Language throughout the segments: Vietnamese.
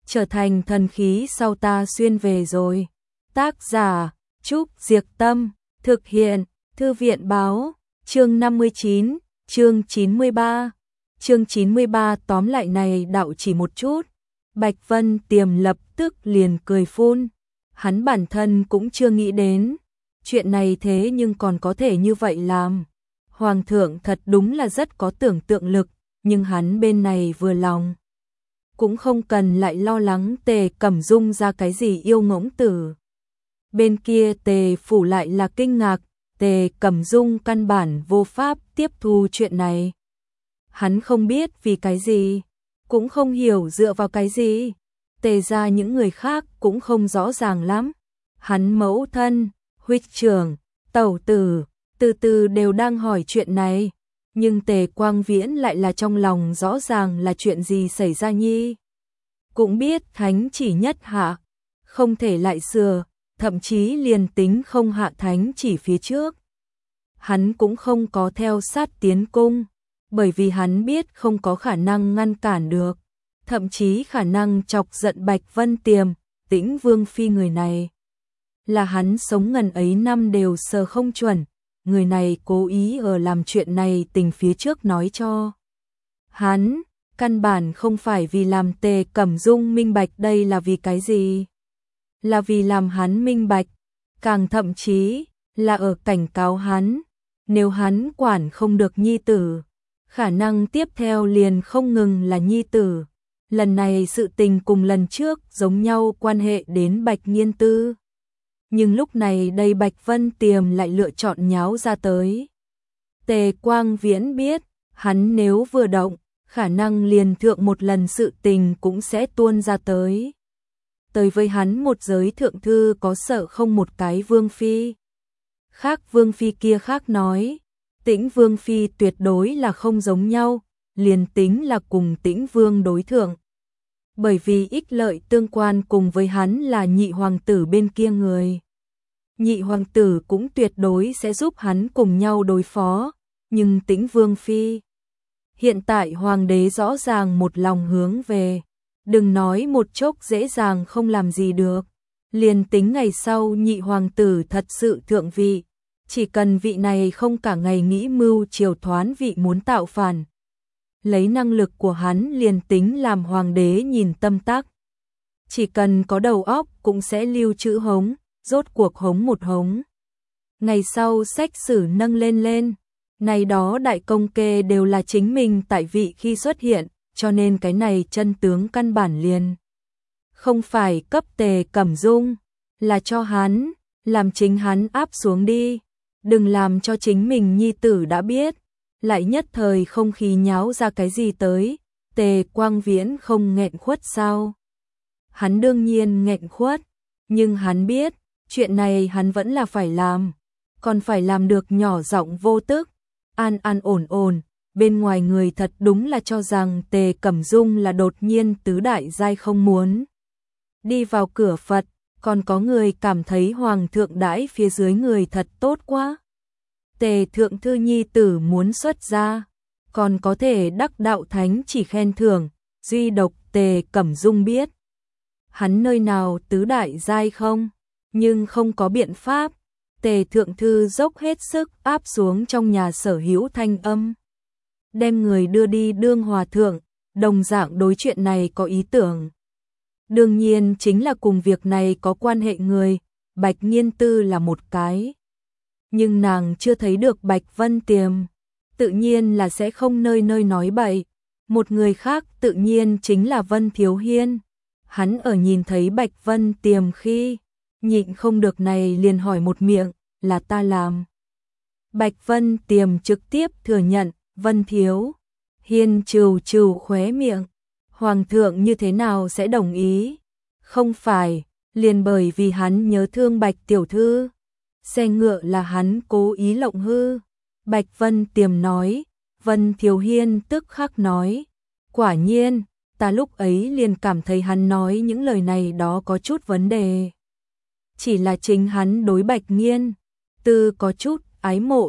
trở thành thần khí sau ta xuyên về rồi. Tác giả Trúc Diệc Tâm, thực hiện Thư viện Báo, chương 59, chương 93. Chương 93 tóm lại này đạo chỉ một chút. Bạch Vân Tiềm lập tức liền cười phun. Hắn bản thân cũng chưa nghĩ đến. Chuyện này thế nhưng còn có thể như vậy làm. Hoàng thượng thật đúng là rất có tưởng tượng lực, nhưng hắn bên này vừa lòng. Cũng không cần lại lo lắng Tề Cẩm Dung ra cái gì yêu ngỗng tử. Bên kia Tề Phủ lại là kinh ngạc, Tề Cẩm Dung căn bản vô pháp tiếp thu chuyện này. Hắn không biết vì cái gì, cũng không hiểu dựa vào cái gì. Tề ra những người khác cũng không rõ ràng lắm. Hắn mẫu thân, huynh trưởng, tẩu tử, từ từ đều đang hỏi chuyện này. Nhưng Tề Quang Viễn lại là trong lòng rõ ràng là chuyện gì xảy ra nhi. Cũng biết thánh chỉ nhất hạ, không thể lại sửa, thậm chí liền tính không hạ thánh chỉ phía trước. Hắn cũng không có theo sát tiến cung, bởi vì hắn biết không có khả năng ngăn cản được, thậm chí khả năng chọc giận Bạch Vân Tiềm, Tĩnh Vương Phi người này. Là hắn sống ngần ấy năm đều sờ không chuẩn, người này cố ý ở làm chuyện này tình phía trước nói cho. Hắn, căn bản không phải vì làm Tề Cẩm Dung minh bạch đây là vì cái gì. Là vì làm hắn minh bạch, càng thậm chí là ở cảnh cáo hắn. Nếu hắn quản không được nhi tử, khả năng tiếp theo liền không ngừng là nhi tử. Lần này sự tình cùng lần trước giống nhau quan hệ đến Bạch Nghiên Tư. Nhưng lúc này đây Bạch Vân Tiềm lại lựa chọn nháo ra tới. Tề Quang Viễn biết, hắn nếu vừa động, khả năng liền thượng một lần sự tình cũng sẽ tuôn ra tới. Tới với hắn một giới thượng thư có sợ không một cái vương phi. Khác vương phi kia khác nói, Tĩnh Vương Phi tuyệt đối là không giống nhau, liền tính là cùng Tĩnh Vương đối thượng. Bởi vì ích lợi tương quan cùng với hắn là nhị hoàng tử bên kia người. Nhị hoàng tử cũng tuyệt đối sẽ giúp hắn cùng nhau đối phó, nhưng Tĩnh Vương Phi. Hiện tại hoàng đế rõ ràng một lòng hướng về, đừng nói một chốc dễ dàng không làm gì được. Liền tính ngày sau nhị hoàng tử thật sự thượng vị, chỉ cần vị này không cả ngày nghĩ mưu triều thoán vị muốn tạo phản. Lấy năng lực của hắn liền tính làm hoàng đế nhìn tâm tắc. Chỉ cần có đầu óc cũng sẽ lưu trữ hống, rốt cuộc hống một hống. Ngày sau sách sử nâng lên, này đó đại công kê đều là chính mình tại vị khi xuất hiện, cho nên cái này chân tướng căn bản liền. Không phải cấp Tề Cẩm Dung, là cho hắn, làm chính hắn áp xuống đi. Đừng làm cho chính mình nhi tử đã biết, lại nhất thời không khí nháo ra cái gì tới. Tề Quang Viễn không nghẹn khuất sao? Hắn đương nhiên nghẹn khuất, nhưng hắn biết, chuyện này hắn vẫn là phải làm, còn phải làm được nhỏ giọng vô tức, an an ổn ổn. Bên ngoài người thật đúng là cho rằng Tề Cẩm Dung là đột nhiên tứ đại giai không muốn đi vào cửa Phật. Còn có người cảm thấy hoàng thượng đãi phía dưới người thật tốt quá. Tề thượng thư nhi tử muốn xuất gia, còn có thể đắc đạo thánh chỉ khen thưởng, duy độc Tề Cẩm Dung biết. Hắn nơi nào tứ đại giai không, nhưng không có biện pháp. Tề thượng thư dốc hết sức áp xuống trong nhà sở hữu thanh âm. Đem người đưa đi đương hòa thượng, đồng dạng đối chuyện này có ý tưởng. Đương nhiên chính là cùng việc này có quan hệ người, Bạch Nghiên Tư là một cái. Nhưng nàng chưa thấy được Bạch Vân Tiềm, tự nhiên là sẽ không nơi nơi nói bậy. Một người khác tự nhiên chính là Vân Thiếu Hiên. Hắn ở nhìn thấy Bạch Vân Tiềm khi, nhịn không được này liền hỏi một miệng, là ta làm. Bạch Vân Tiềm trực tiếp thừa nhận, Vân Thiếu Hiên trừ khóe miệng. Hoàng thượng như thế nào sẽ đồng ý? Không phải, liền bởi vì hắn nhớ thương Bạch tiểu thư. Xe ngựa là hắn cố ý lộng hư. Bạch Vân Tiềm nói, Vân Thiếu Hiên tức khắc nói. Quả nhiên, ta lúc ấy liền cảm thấy hắn nói những lời này đó có chút vấn đề. Chỉ là chính hắn đối Bạch Nghiên Tư có chút ái mộ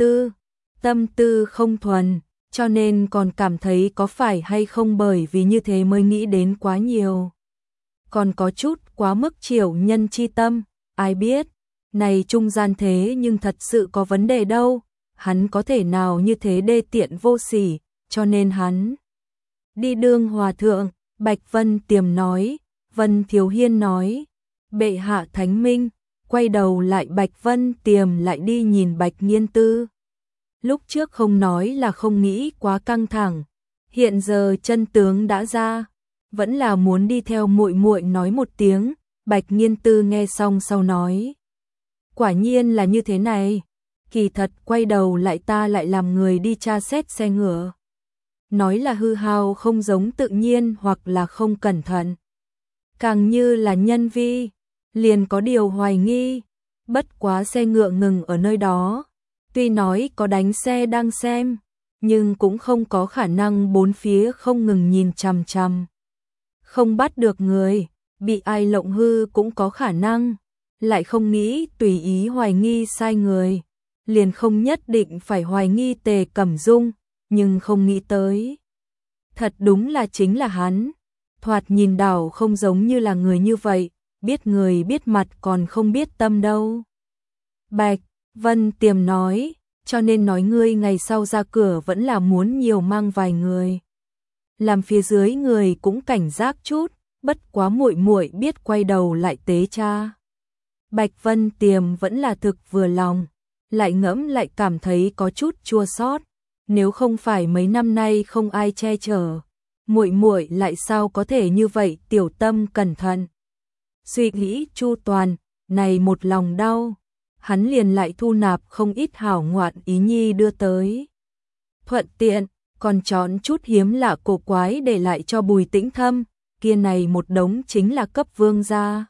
tâm tư không thuần. Cho nên còn cảm thấy có phải hay không bởi vì như thế mới nghĩ đến quá nhiều. còn có chút quá mức triểu nhân chi tâm, ai biết, này trung gian thế nhưng thật sự có vấn đề đâu, hắn có thể nào như thế đê tiện vô sỉ, cho nên hắn đi đương hòa thượng. Bạch Vân Tiềm nói. Vân Thiếu Hiên nói, bệ hạ thánh minh. Quay đầu lại Bạch Vân Tiềm lại đi nhìn Bạch Nghiên Tư. Lúc trước không nói là không nghĩ quá căng thẳng, hiện giờ chân tướng đã ra, vẫn là muốn đi theo muội muội nói một tiếng. Bạch Nghiên Tư nghe xong sau nói, quả nhiên là như thế này, kỳ thật quay đầu lại ta lại làm người đi tra xét xe ngựa. Nói là hư hao không giống tự nhiên hoặc là không cẩn thận, càng như là nhân vi, liền có điều hoài nghi. Bất quá xe ngựa ngừng ở nơi đó, tuy nói có đánh xe đang xem, nhưng cũng không có khả năng bốn phía không ngừng nhìn chằm chằm. Không bắt được người, bị ai lộng hư cũng có khả năng, lại không nghĩ tùy ý hoài nghi sai người, liền không nhất định phải hoài nghi Tề Cẩm Dung, nhưng không nghĩ tới. Thật đúng là chính là hắn, thoạt nhìn đảo không giống như là người như vậy, biết người biết mặt còn không biết tâm đâu. Bạch Vân Tiềm nói, cho nên nói ngươi ngày sau ra cửa vẫn là muốn nhiều mang vài người. Làm phía dưới người cũng cảnh giác chút, bất quá muội muội biết quay đầu lại tế cha. Bạch Vân Tiềm vẫn là thực vừa lòng, lại ngẫm lại cảm thấy có chút chua xót. Nếu không phải mấy năm nay không ai che chở, muội muội lại sao có thể như vậy tiểu tâm cẩn thận. Suy nghĩ chu toàn, này một lòng đau, hắn liền lại thu nạp không ít hảo ngoạn ý nhi đưa tới. Thuận tiện, còn chọn chút hiếm lạ cổ quái để lại cho Bùi Tĩnh Thâm, kia này một đống chính là cấp vương gia.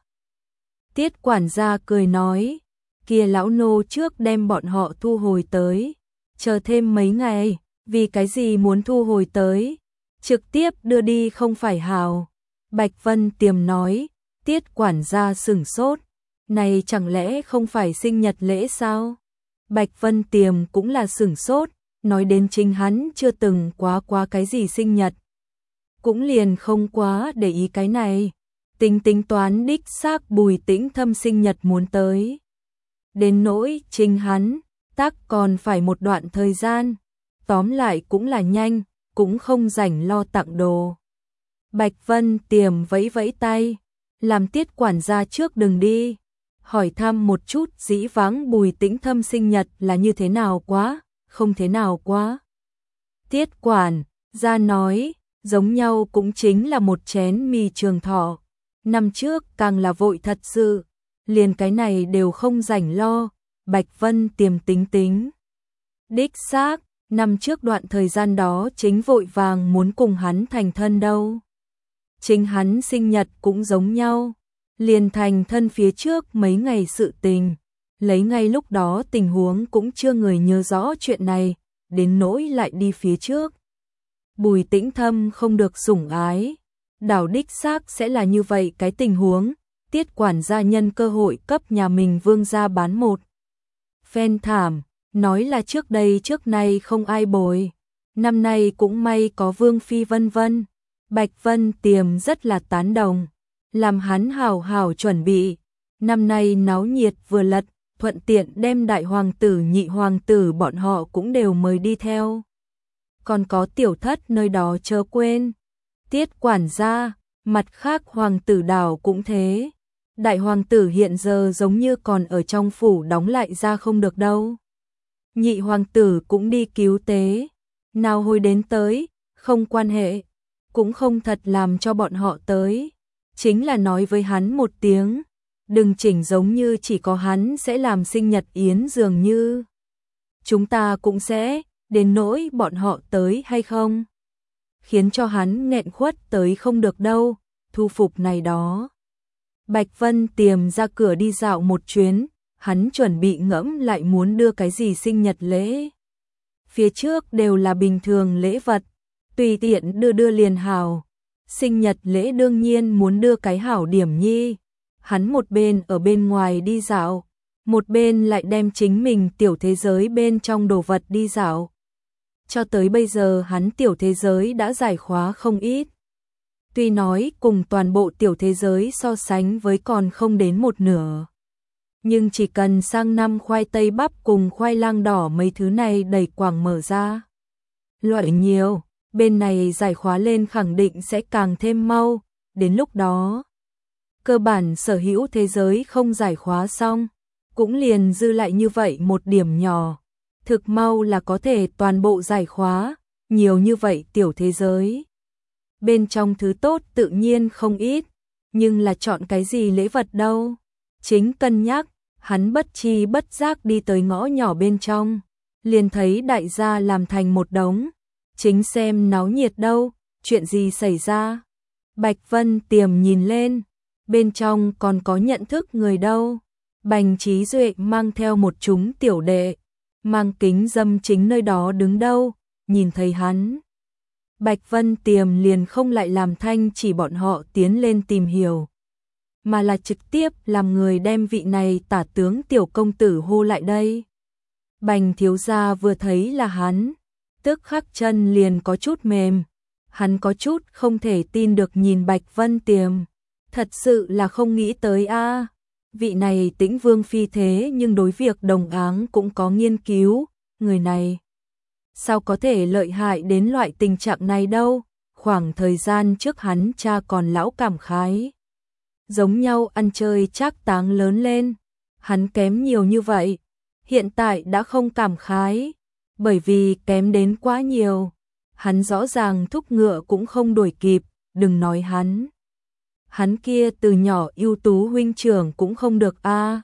Tiết quản gia cười nói, kia lão nô trước đem bọn họ thu hồi tới, chờ thêm mấy ngày, vì cái gì muốn thu hồi tới, trực tiếp đưa đi không phải hào. Bạch Vân Tiềm nói. Tiết quản gia sửng sốt, này chẳng lẽ không phải sinh nhật lễ sao? Bạch Vân Tiềm cũng là sửng sốt, nói đến chính hắn chưa từng quá cái gì sinh nhật, cũng liền không quá để ý cái này. Tính toán đích xác Bùi Tĩnh Thâm sinh nhật muốn tới, đến nỗi chính hắn tác còn phải một đoạn thời gian, tóm lại cũng là nhanh, cũng không rảnh lo tặng đồ. Bạch Vân Tiềm vẫy vẫy tay, làm Tiết quản gia trước đừng đi, hỏi thăm một chút dĩ vãng Bùi Tĩnh Thâm sinh nhật là như thế nào quá, không thế nào quá. Tiết quản gia nói, giống nhau cũng chính là một chén mì trường thọ, năm trước càng là vội thật sự, liền cái này đều không rảnh lo. Bạch Vân Tiềm tính. Đích xác, năm trước đoạn thời gian đó chính vội vàng muốn cùng hắn thành thân đâu. Chính hắn sinh nhật cũng giống nhau, liền thành thân phía trước mấy ngày sự tình, lấy ngay lúc đó tình huống cũng chưa người nhớ rõ chuyện này, đến nỗi lại đi phía trước. Bùi Tĩnh Thâm không được sủng ái, đảo đích xác sẽ là như vậy cái tình huống. Tiết quản gia nhân cơ hội cấp nhà mình vương gia bán một phen thảm, nói là trước đây trước nay không ai bồi, năm nay cũng may có vương phi vân vân. Bạch Vân Tiềm rất là tán đồng, làm hắn hảo hảo chuẩn bị, năm nay náo nhiệt vừa lật, thuận tiện đem đại hoàng tử nhị hoàng tử bọn họ cũng đều mời đi theo. Còn có tiểu thất nơi đó chớ quên. Tiết quản gia, mặt khác hoàng tử đảo cũng thế. Đại hoàng tử hiện giờ giống như còn ở trong phủ đóng lại ra không được đâu. Nhị hoàng tử cũng đi cứu tế, nào hồi đến tới, không quan hệ, cũng không thật làm cho bọn họ tới, chính là nói với hắn một tiếng, đừng chỉnh giống như chỉ có hắn sẽ làm sinh nhật yến dường như. Chúng ta cũng sẽ, đến nỗi bọn họ tới hay không, khiến cho hắn nghẹn khuất tới không được đâu, thu phục này đó. Bạch Vân Tiềm ra cửa đi dạo một chuyến, hắn chuẩn bị ngẫm lại muốn đưa cái gì sinh nhật lễ. Phía trước đều là bình thường lễ vật, tùy tiện đưa liền hảo. Sinh nhật lễ đương nhiên muốn đưa cái hảo điểm nhi. Hắn một bên ở bên ngoài đi dạo, một bên lại đem chính mình tiểu thế giới bên trong đồ vật đi dạo. Cho tới bây giờ hắn tiểu thế giới đã giải khóa không ít. Tuy nói cùng toàn bộ tiểu thế giới so sánh với còn không đến một nửa. Nhưng chỉ cần sang năm khoai tây bắp cùng khoai lang đỏ mấy thứ này đầy quảng mở ra. Loại nhiều, bên này giải khóa lên khẳng định sẽ càng thêm mau, đến lúc đó. Cơ bản sở hữu thế giới không giải khóa xong, cũng liền dư lại như vậy một điểm nhỏ. Thực mau là có thể toàn bộ giải khóa, nhiều như vậy tiểu thế giới. Bên trong thứ tốt tự nhiên không ít, nhưng là chọn cái gì lễ vật đâu. Chính cân nhắc, hắn bất chi bất giác đi tới ngõ nhỏ bên trong, liền thấy đại gia làm thành một đống. Chính xem náo nhiệt đâu, chuyện gì xảy ra. Bạch Vân Tiềm nhìn lên, bên trong còn có nhận thức người đâu. Bành Trí Duệ mang theo một chúng tiểu đệ, mang kính dâm chính nơi đó đứng đâu, nhìn thấy hắn. Bạch Vân Tiềm liền không lại làm thanh chỉ bọn họ tiến lên tìm hiểu, mà là trực tiếp làm người đem vị này tả tướng tiểu công tử hô lại đây. Bành thiếu gia vừa thấy là hắn, tức khắc chân liền có chút mềm, hắn có chút không thể tin được nhìn Bạch Vân Tiềm, thật sự là không nghĩ tới a. Vị này Tĩnh Vương phi thế nhưng đối việc đồng áng cũng có nghiên cứu, người này sao có thể lợi hại đến loại tình trạng này đâu. Khoảng thời gian trước hắn cha còn lão cảm khái, giống nhau ăn chơi trác táng lớn lên, hắn kém nhiều như vậy, hiện tại đã không cảm khái, bởi vì kém đến quá nhiều, hắn rõ ràng thúc ngựa cũng không đuổi kịp, đừng nói hắn. Hắn kia từ nhỏ ưu tú huynh trưởng cũng không được a.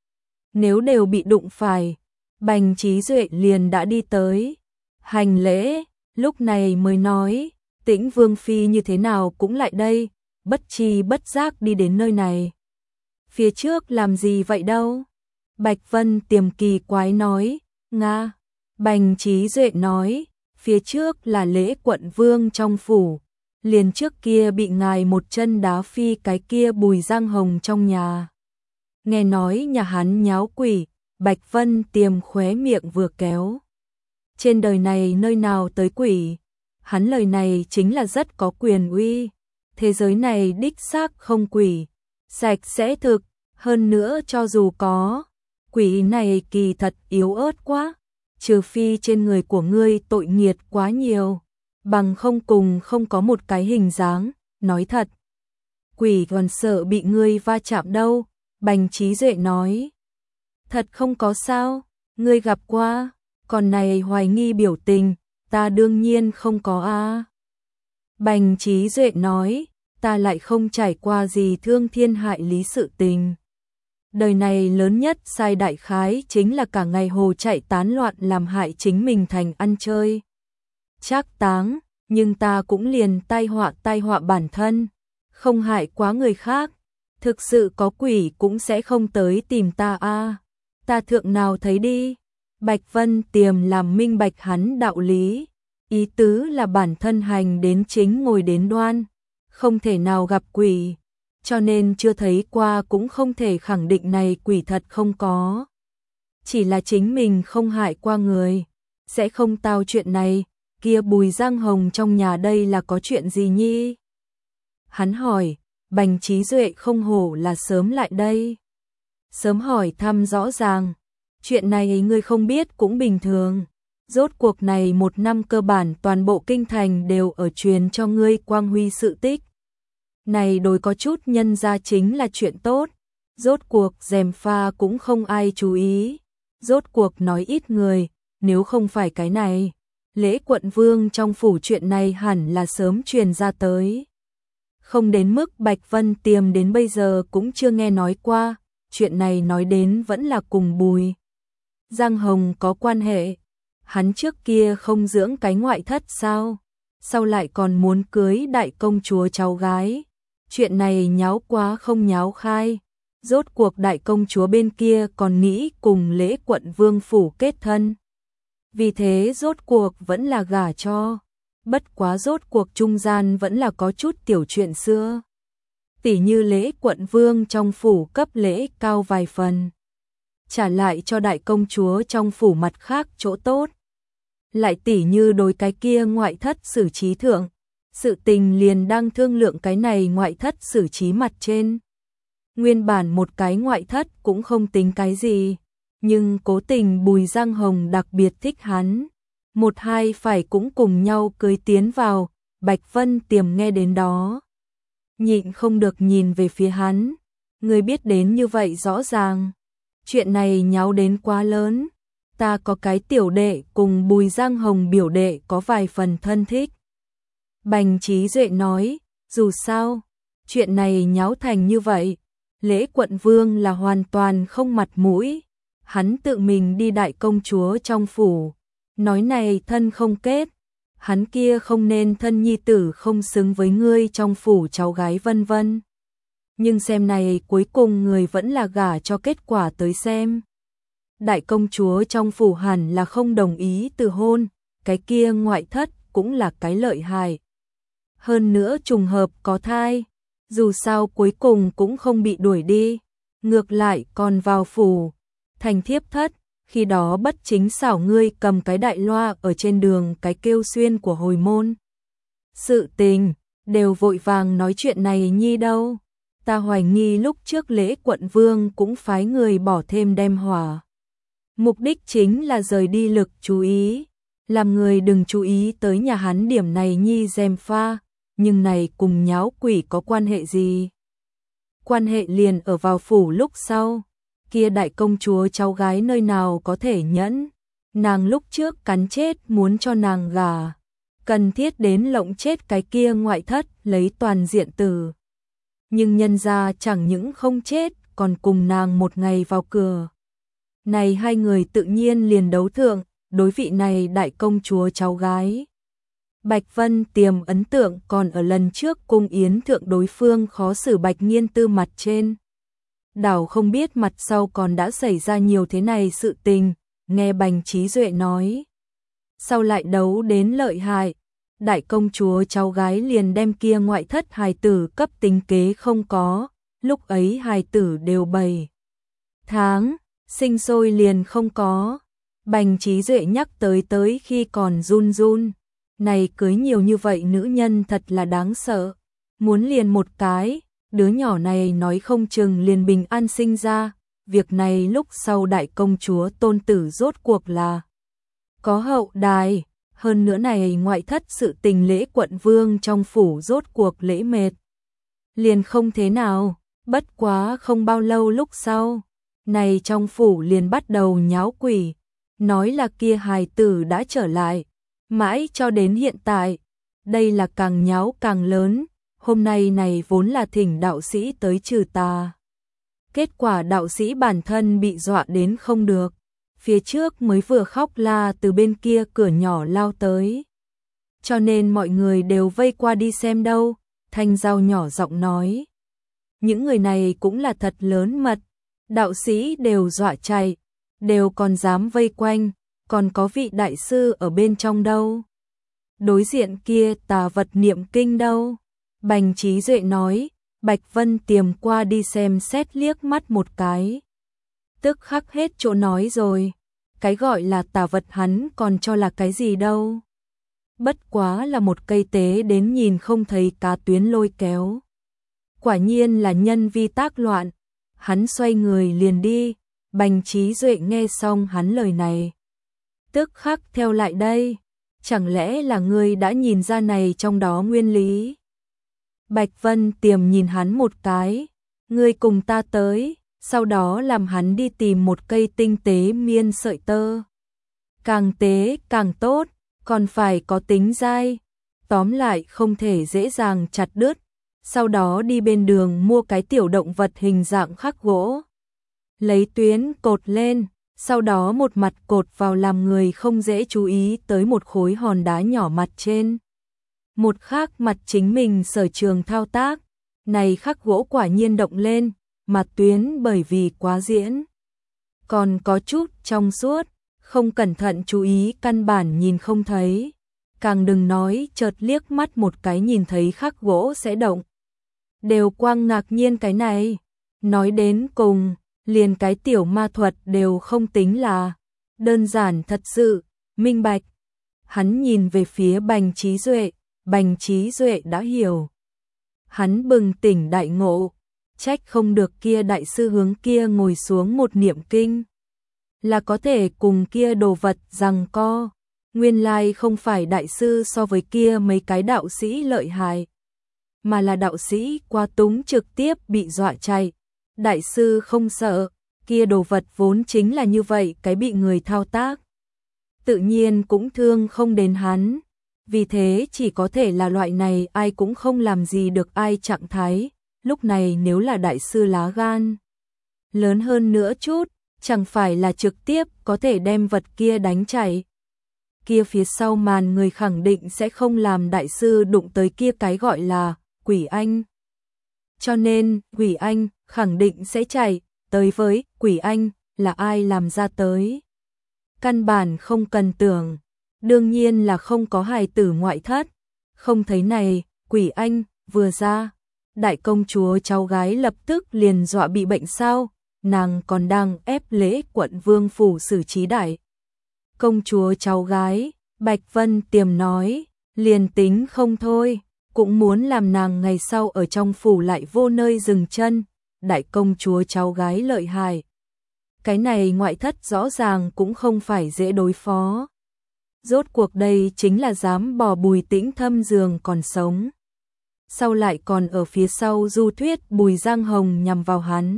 Nếu đều bị đụng phải, Bành Trí Duệ liền đã đi tới, hành lễ, lúc này mới nói, Tĩnh Vương phi như thế nào cũng lại đây, bất chi bất giác đi đến nơi này. Phía trước làm gì vậy đâu? Bạch Vân Tiềm kỳ quái nói, Nga. Bành Trí Duệ nói, phía trước là lễ quận vương trong phủ, liền trước kia bị ngài một chân đá phi cái kia Bùi Giang Hồng trong nhà. Nghe nói nhà hắn nháo quỷ, Bạch Vân Tiềm khóe miệng vừa kéo. Trên đời này nơi nào tới quỷ, hắn lời này chính là rất có quyền uy. Thế giới này đích xác không quỷ, sạch sẽ thực, hơn nữa cho dù có, quỷ này kỳ thật yếu ớt quá, trừ phi trên người của ngươi tội nghiệt quá nhiều, bằng không cùng không có một cái hình dáng, nói thật. Quỷ còn sợ bị ngươi va chạm đâu, Bành Trí Duệ nói. Thật không có sao, ngươi gặp qua, còn này hoài nghi biểu tình, ta đương nhiên không có a. Bành Trí Duệ nói, ta lại không trải qua gì thương thiên hại lý sự tình. Đời này lớn nhất sai đại khái chính là cả ngày hồ chạy tán loạn làm hại chính mình thành ăn chơi trác táng, nhưng ta cũng liền tai họa bản thân, không hại quá người khác. Thực sự có quỷ cũng sẽ không tới tìm ta a. Ta thượng nào thấy đi. Bạch Vân Tiềm làm minh bạch hắn đạo lý, ý tứ là bản thân hành đến chính ngồi đến đoan, không thể nào gặp quỷ, cho nên chưa thấy qua cũng không thể khẳng định này quỷ thật không có. Chỉ là chính mình không hại qua người, sẽ không tao chuyện này, kia Bùi Giang Hồng trong nhà đây là có chuyện gì nhi? Hắn hỏi, Bành Trí Duệ không hổ là sớm lại đây. Sớm hỏi thăm rõ ràng, chuyện này ngươi không biết cũng bình thường. Rốt cuộc này một năm cơ bản toàn bộ kinh thành đều ở truyền cho ngươi quang huy sự tích. Này đối có chút nhân ra chính là chuyện tốt. Rốt cuộc gièm pha cũng không ai chú ý. Rốt cuộc nói ít người, nếu không phải cái này. Lễ quận vương trong phủ chuyện này hẳn là sớm truyền ra tới. Không đến mức Bạch Vân Tiềm đến bây giờ cũng chưa nghe nói qua. Chuyện này nói đến vẫn là cùng Bùi Giang Hồng có quan hệ. Hắn trước kia không dưỡng cái ngoại thất sao? Sau lại còn muốn cưới đại công chúa cháu gái. Chuyện này nháo quá không nháo khai. Rốt cuộc đại công chúa bên kia còn nghĩ cùng lễ quận vương phủ kết thân. Vì thế rốt cuộc vẫn là gả cho. Bất quá rốt cuộc trung gian vẫn là có chút tiểu chuyện xưa. Tỉ như lễ quận vương trong phủ cấp lễ cao vài phần. Trả lại cho đại công chúa trong phủ mặt khác chỗ tốt. Lại tỉ như đối cái kia ngoại thất xử trí thượng. sự tình liền đang thương lượng cái này ngoại thất xử trí mặt trên. Nguyên bản một cái ngoại thất cũng không tính cái gì, nhưng cố tình Bùi Giang Hồng đặc biệt thích hắn. Một hai phải cũng cùng nhau cưới tiến vào, Bạch Vân Tiềm nghe đến đó. Nhịn không được nhìn về phía hắn, người biết đến như vậy rõ ràng. Chuyện này nháo đến quá lớn, ta có cái tiểu đệ cùng Bùi Giang Hồng biểu đệ có vài phần thân thích. Bành Trí Duệ nói, dù sao, chuyện này nháo thành như vậy, Lễ Quận Vương là hoàn toàn không mặt mũi. Hắn tự mình đi đại công chúa trong phủ, nói này thân không kết, hắn kia không nên thân nhi tử không xứng với ngươi trong phủ cháu gái vân vân. Nhưng xem này cuối cùng người vẫn là gả cho kết quả tới xem. Đại công chúa trong phủ hẳn là không đồng ý từ hôn, cái kia ngoại thất cũng là cái lợi hại. Hơn nữa trùng hợp có thai, dù sao cuối cùng cũng không bị đuổi đi, ngược lại còn vào phủ, thành thiếp thất, khi đó bất chính xảo ngươi cầm cái đại loa ở trên đường cái kêu xuyên của hồi môn. Sự tình, đều vội vàng nói chuyện này nhi đâu, ta hoài nghi lúc trước Lễ Quận Vương cũng phái người bỏ thêm đem hỏa. Mục đích chính là rời đi lực chú ý, làm người đừng chú ý tới nhà hắn điểm này nhi gièm pha, nhưng này cùng nháo quỷ có quan hệ gì? Quan hệ liền ở vào phủ lúc sau, kia đại công chúa cháu gái nơi nào có thể nhẫn, nàng lúc trước cắn chết muốn cho nàng gả, cần thiết đến lộng chết cái kia ngoại thất lấy toàn diện từ. Nhưng nhân gia chẳng những không chết, còn cùng nàng một ngày vào cửa. Này hai người tự nhiên liền đấu thượng, đối vị này đại công chúa cháu gái. Bạch Vân Tiềm ấn tượng còn ở lần trước cung yến thượng đối phương khó xử Bạch Nghiên Tư mặt trên. Đảo không biết mặt sau còn đã xảy ra nhiều thế này sự tình, nghe Bành Trí Duệ nói. Sau lại đấu đến lợi hại, đại công chúa cháu gái liền đem kia ngoại thất hài tử cấp tính kế không có, lúc ấy hài tử đều 7 tháng, sinh sôi liền không có. Bành Trí Duệ nhắc tới khi còn run run, này cưới nhiều như vậy nữ nhân thật là đáng sợ, muốn liền một cái, đứa nhỏ này nói không chừng liền bình an sinh ra, việc này lúc sau đại công chúa tôn tử rốt cuộc là có hậu đài, hơn nữa này ngoại thất sự tình Lễ Quận Vương trong phủ rốt cuộc lễ mệt. Liền không thế nào, bất quá không bao lâu lúc sau, này trong phủ liền bắt đầu nháo quỷ, nói là kia hài tử đã trở lại, mãi cho đến hiện tại, đây là càng nháo càng lớn, hôm nay này vốn là thỉnh đạo sĩ tới trừ tà. Kết quả đạo sĩ bản thân bị dọa đến không được, phía trước mới vừa khóc la từ bên kia cửa nhỏ lao tới. Cho nên mọi người đều vây qua đi xem đâu, Thanh Giao nhỏ giọng nói. Những người này cũng là thật lớn mật, đạo sĩ đều dọa chạy, đều còn dám vây quanh, còn có vị đại sư ở bên trong đâu. Đối diện kia tà vật niệm kinh đâu. Bành Trí Duệ nói, Bạch Vân Tiềm qua đi xem xét liếc mắt một cái. Tức khắc hết chỗ nói rồi, cái gọi là tà vật hắn còn cho là cái gì đâu. Bất quá là một cây tế đến nhìn không thấy cá tuyến lôi kéo. Quả nhiên là nhân vi tác loạn, hắn xoay người liền đi, Bành Trí Duệ nghe xong hắn lời này. Tức khắc theo lại đây, chẳng lẽ là ngươi đã nhìn ra này trong đó nguyên lý? Bạch Vân Tiềm nhìn hắn một cái, ngươi cùng ta tới, sau đó làm hắn đi tìm một cây tinh tế miên sợi tơ. Càng tế càng tốt, còn phải có tính dai, tóm lại không thể dễ dàng chặt đứt, sau đó đi bên đường mua cái tiểu động vật hình dạng khắc gỗ. Lấy tuyến cột lên, sau đó một mặt cột vào làm người không dễ chú ý tới một khối hòn đá nhỏ mặt trên. Một khác mặt chính mình sở trường thao tác, này khắc gỗ quả nhiên động lên, mặt tuyến bởi vì quá diễn. Còn có chút trong suốt, không cẩn thận chú ý căn bản nhìn không thấy. Càng đừng nói chợt liếc mắt một cái nhìn thấy khắc gỗ sẽ động. Đều quang ngạc nhiên cái này, nói đến cùng, liền cái tiểu ma thuật đều không tính là đơn giản thật sự, minh bạch. Hắn nhìn về phía Bành Trí Duệ, Bành Trí Duệ đã hiểu. Hắn bừng tỉnh đại ngộ, trách không được kia đại sư hướng kia ngồi xuống một niệm kinh. Là có thể cùng kia đồ vật giằng co. Nguyên lai không phải đại sư so với kia mấy cái đạo sĩ lợi hại, mà là đạo sĩ quá túng trực tiếp bị dọa chạy. Đại sư không sợ, kia đồ vật vốn chính là như vậy cái bị người thao tác. Tự nhiên cũng thương không đến hắn. Vì thế chỉ có thể là loại này ai cũng không làm gì được ai trạng thái. Lúc này nếu là đại sư lá gan lớn hơn nữa chút, chẳng phải là trực tiếp có thể đem vật kia đánh chạy. Kia phía sau màn người khẳng định sẽ không làm đại sư đụng tới kia cái gọi là quỷ anh. Cho nên, quỷ anh khẳng định sẽ chạy tới với quỷ anh là ai làm ra tới. Căn bản không cần tưởng, đương nhiên là không có hài tử ngoại thất. Không thấy này, quỷ anh vừa ra, đại công chúa cháu gái lập tức liền dọa bị bệnh sao, nàng còn đang ép lễ quận vương phủ xử trí đại công chúa cháu gái. Bạch Vân Tiềm nói, liền tính không thôi, cũng muốn làm nàng ngày sau ở trong phủ lại vô nơi dừng chân. Đại công chúa cháu gái lợi hại, cái này ngoại thất rõ ràng cũng không phải dễ đối phó. Rốt cuộc đây chính là dám bỏ Bùi Tĩnh Thâm giường còn sống, sau lại còn ở phía sau du thuyết Bùi Giang Hồng nhằm vào hắn.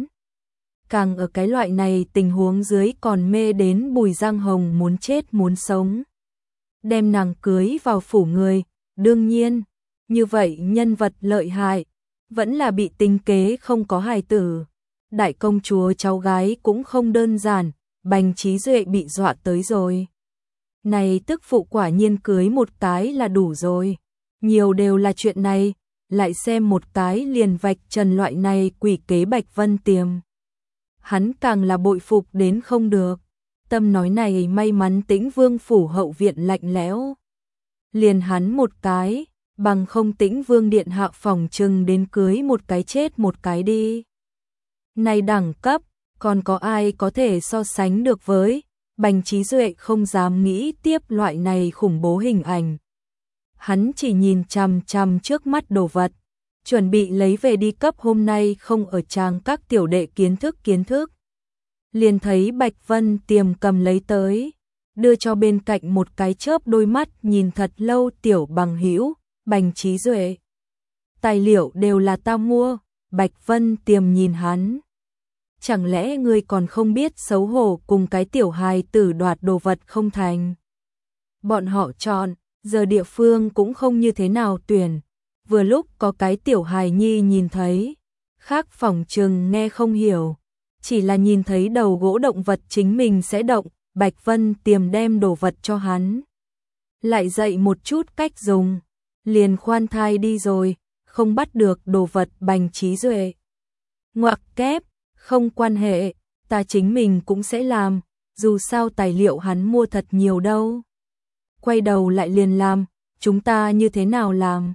Càng ở cái loại này tình huống dưới còn mê đến Bùi Giang Hồng muốn chết muốn sống, đem nàng cưới vào phủ người. Đương nhiên, như vậy nhân vật lợi hại, vẫn là bị tính kế không có hài tử. Đại công chúa cháu gái cũng không đơn giản, Bành Trí Duệ bị dọa tới rồi. Này tức phụ quả nhiên cưới một cái là đủ rồi. Nhiều đều là chuyện này, lại xem một cái liền vạch trần loại này quỷ kế Bạch Vân Tiềm. Hắn càng là bội phục đến không được. Tâm nói này may mắn Tĩnh Vương phủ hậu viện lạnh lẽo. Liền hắn một cái, bằng không Tĩnh Vương điện hạ phòng trừng đến cưới một cái chết một cái đi. Này đẳng cấp, còn có ai có thể so sánh được với. Bành Trí Duệ không dám nghĩ tiếp loại này khủng bố hình ảnh. Hắn chỉ nhìn chằm chằm trước mắt đồ vật, chuẩn bị lấy về đi cấp hôm nay không ở trang các tiểu đệ kiến thức. Liền thấy Bạch Vân Tiềm cầm lấy tới, đưa cho bên cạnh một cái chớp đôi mắt nhìn thật lâu. Tiểu bằng hữu, Bành Trí Duệ, tài liệu đều là ta mua. Bạch Vân Tiềm nhìn hắn, chẳng lẽ ngươi còn không biết xấu hổ cùng cái tiểu hài tử đoạt đồ vật không thành? Bọn họ chọn, giờ địa phương cũng không như thế nào tuyển. Vừa lúc có cái tiểu hài nhi nhìn thấy, khác phỏng chừng nghe không hiểu, chỉ là nhìn thấy đầu gỗ động vật chính mình sẽ động. Bạch Vân Tiềm đem đồ vật cho hắn, lại dạy một chút cách dùng, liền khoan thai đi rồi, không bắt được đồ vật. Bành Trí Duệ ngoặc kép, không quan hệ, ta chính mình cũng sẽ làm, dù sao tài liệu hắn mua thật nhiều đâu. Quay đầu lại liền làm, chúng ta như thế nào làm?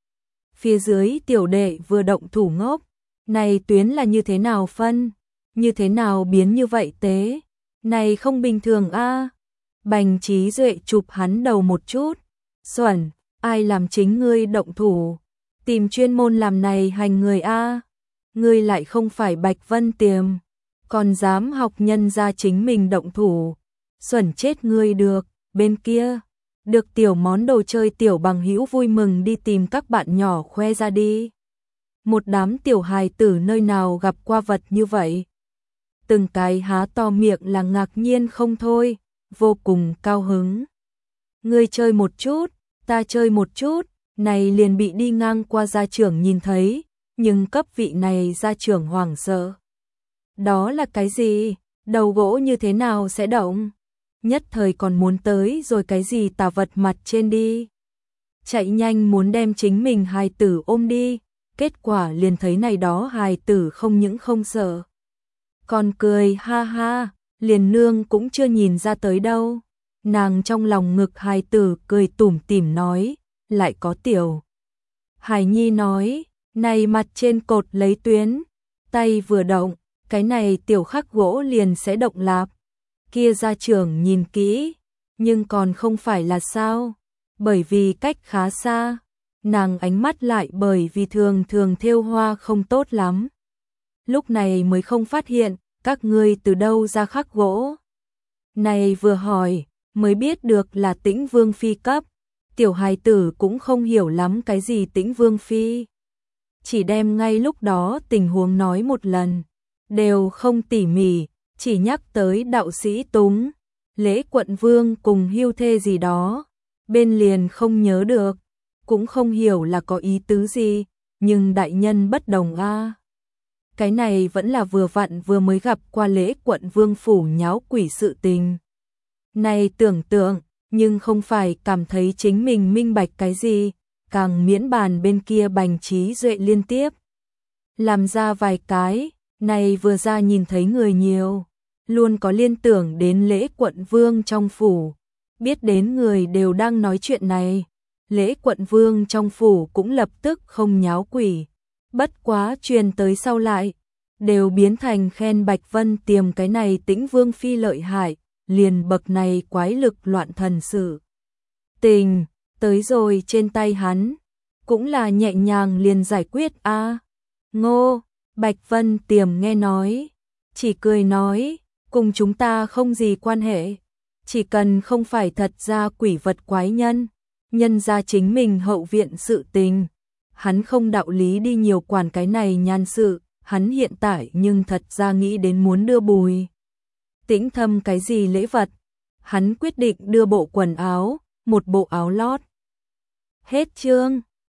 Phía dưới tiểu đệ vừa động thủ ngốc, này tuyến là như thế nào phân, như thế nào biến như vậy tế, này không bình thường a. Bành Trí Duệ chụp hắn đầu một chút, xuẩn, ai làm chính ngươi động thủ, tìm chuyên môn làm này hành người a. Ngươi lại không phải Bạch Vân Tiềm, còn dám học nhân ra chính mình động thủ, xuẩn chết ngươi được. Bên kia, được tiểu món đồ chơi tiểu bằng hữu vui mừng đi tìm các bạn nhỏ khoe ra đi. Một đám tiểu hài tử nơi nào gặp qua vật như vậy, từng cái há to miệng là ngạc nhiên không thôi, vô cùng cao hứng. Ngươi chơi một chút, ta chơi một chút, này liền bị đi ngang qua gia trưởng nhìn thấy, nhưng cấp vị này gia trưởng hoảng sợ. Đó là cái gì? Đầu gỗ như thế nào sẽ động? Nhất thời còn muốn tới rồi cái gì tà vật mặt trên đi. Chạy nhanh muốn đem chính mình hài tử ôm đi, kết quả liền thấy này đó hài tử không những không sợ, còn cười ha ha, liền nương cũng chưa nhìn ra tới đâu. Nàng trong lòng ngực hài tử cười tủm tỉm nói, lại có tiểu hài nhi nói, này mặt trên cột lấy tuyến, tay vừa động, cái này tiểu khắc gỗ liền sẽ động lạp. Kia gia trưởng nhìn kỹ, nhưng còn không phải là sao, bởi vì cách khá xa, nàng ánh mắt lại bởi vì thường thường thêu hoa không tốt lắm. Lúc này mới không phát hiện, các ngươi từ đâu ra khắc gỗ. Này vừa hỏi, mới biết được là Tĩnh Vương Phi cấp, tiểu hài tử cũng không hiểu lắm cái gì Tĩnh Vương Phi. Chỉ đem ngay lúc đó tình huống nói một lần, đều không tỉ mỉ, chỉ nhắc tới đạo sĩ Túng, Lễ Quận Vương cùng hưu thê gì đó, bên liền không nhớ được, cũng không hiểu là có ý tứ gì, nhưng đại nhân bất đồng a. Cái này vẫn là vừa vặn vừa mới gặp qua Lễ Quận Vương phủ nháo quỷ sự tình. Này tưởng tượng, nhưng không phải cảm thấy chính mình minh bạch cái gì, càng miễn bàn bên kia bành trí duệ liên tiếp. Làm ra vài cái, này vừa ra nhìn thấy người nhiều, luôn có liên tưởng đến Lễ Quận Vương trong phủ, biết đến người đều đang nói chuyện này. Lễ Quận Vương trong phủ cũng lập tức không nháo quỷ, bất quá truyền tới sau lại, đều biến thành khen Bạch Vân Tiềm cái này Tĩnh Vương Phi lợi hại, liền bậc này quái lực loạn thần sự. Tình, tới rồi trên tay hắn, cũng là nhẹ nhàng liền giải quyết a. Ngô, Bạch Vân Tiềm nghe nói, chỉ cười nói, cùng chúng ta không gì quan hệ, chỉ cần không phải thật ra quỷ vật quái nhân, nhân ra chính mình hậu viện sự tình, hắn không đạo lý đi nhiều quản cái này nhan sự, hắn hiện tại nhưng thật ra nghĩ đến muốn đưa Bùi Tĩnh Thâm cái gì lễ vật, hắn quyết định đưa bộ quần áo, một bộ áo lót. Hết chương.